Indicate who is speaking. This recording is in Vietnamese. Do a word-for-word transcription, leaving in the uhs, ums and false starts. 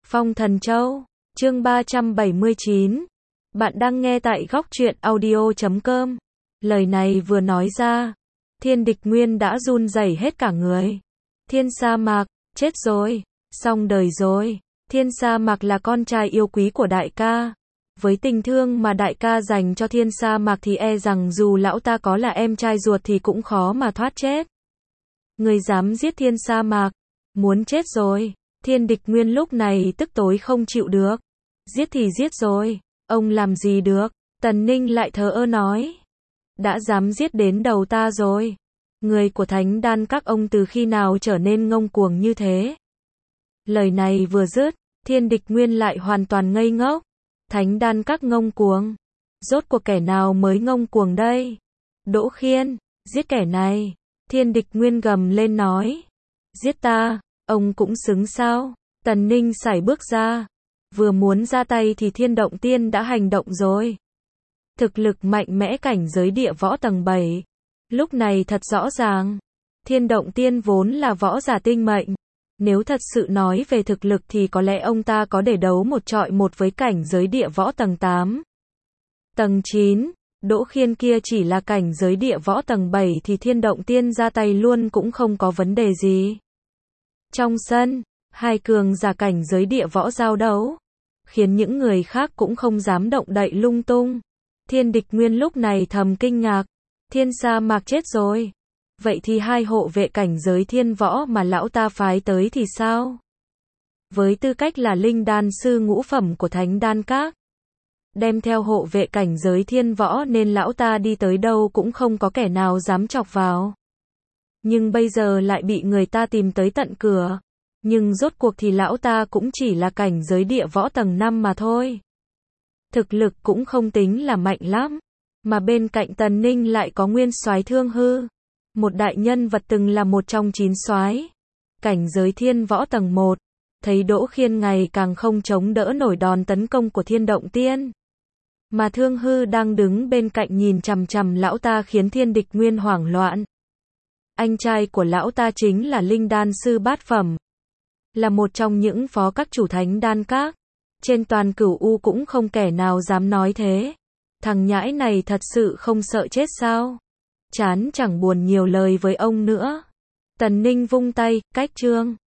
Speaker 1: Phong Thần Châu, chương ba trăm bảy mươi chín. Bạn đang nghe tại góc truyện audio chấm com. Lời này vừa nói ra, Thiên Địch Nguyên đã run rẩy hết cả người. Thiên Sa Mạc, chết rồi, xong đời rồi. Thiên Sa Mạc là con trai yêu quý của đại ca. Với tình thương mà đại ca dành cho Thiên Sa Mạc thì e rằng dù lão ta có là em trai ruột thì cũng khó mà thoát chết. Người dám giết Thiên Sa Mạc, muốn chết rồi. Thiên Địch Nguyên lúc này tức tối không chịu được. Giết thì giết rồi, ông làm gì được? Tần Ninh lại thờ ơ nói. Đã dám giết đến đầu ta rồi. Người của Thánh Đan các ông từ khi nào trở nên ngông cuồng như thế? Lời này vừa dứt, Thiên Địch Nguyên lại hoàn toàn ngây ngốc. Thánh Đan các ngông cuồng? Rốt cuộc kẻ nào mới ngông cuồng đây? Đỗ Khiên, giết kẻ này. Thiên Địch Nguyên gầm lên nói. Giết ta, ông cũng xứng sao? Tần Ninh sải bước ra. Vừa muốn ra tay thì Thiên Động Tiên đã hành động rồi. Thực lực mạnh mẽ cảnh giới địa võ tầng bảy. Lúc này thật rõ ràng. Thiên Động Tiên vốn là võ giả tinh mệnh. Nếu thật sự nói về thực lực thì có lẽ ông ta có để đấu một trọi một với cảnh giới địa võ tầng tám. Tầng chín, Đỗ Khiên kia chỉ là cảnh giới địa võ tầng bảy thì Thiên Động Tiên ra tay luôn cũng không có vấn đề gì. Trong sân, hai cường giả cảnh giới địa võ giao đấu, khiến những người khác cũng không dám động đậy lung tung. Thiên Địch Nguyên lúc này thầm kinh ngạc, Thiên Sa Mạc chết rồi. Vậy thì hai hộ vệ cảnh giới thiên võ mà lão ta phái tới thì sao? Với tư cách là linh đan sư ngũ phẩm của Thánh Đan Các, đem theo hộ vệ cảnh giới thiên võ nên lão ta đi tới đâu cũng không có kẻ nào dám chọc vào. Nhưng bây giờ lại bị người ta tìm tới tận cửa. Nhưng rốt cuộc thì lão ta cũng chỉ là cảnh giới địa võ tầng năm mà thôi. Thực lực cũng không tính là mạnh lắm. Mà bên cạnh Tần Ninh lại có nguyên soái Thương Hư. Một đại nhân vật từng là một trong chín soái. Cảnh giới thiên võ tầng một. Thấy Đỗ Khiên ngày càng không chống đỡ nổi đòn tấn công của Thiên Động Tiên. Mà Thương Hư đang đứng bên cạnh nhìn chằm chằm lão ta khiến Thiên Địch Nguyên hoảng loạn. Anh trai của lão ta chính là linh đan sư bát phẩm. Là một trong những phó các chủ Thánh Đan Các. Trên toàn Cửu U cũng không kẻ nào dám nói thế. Thằng nhãi này thật sự không sợ chết sao? Chán chẳng buồn nhiều lời với ông nữa. Tần Ninh vung tay, cách chương.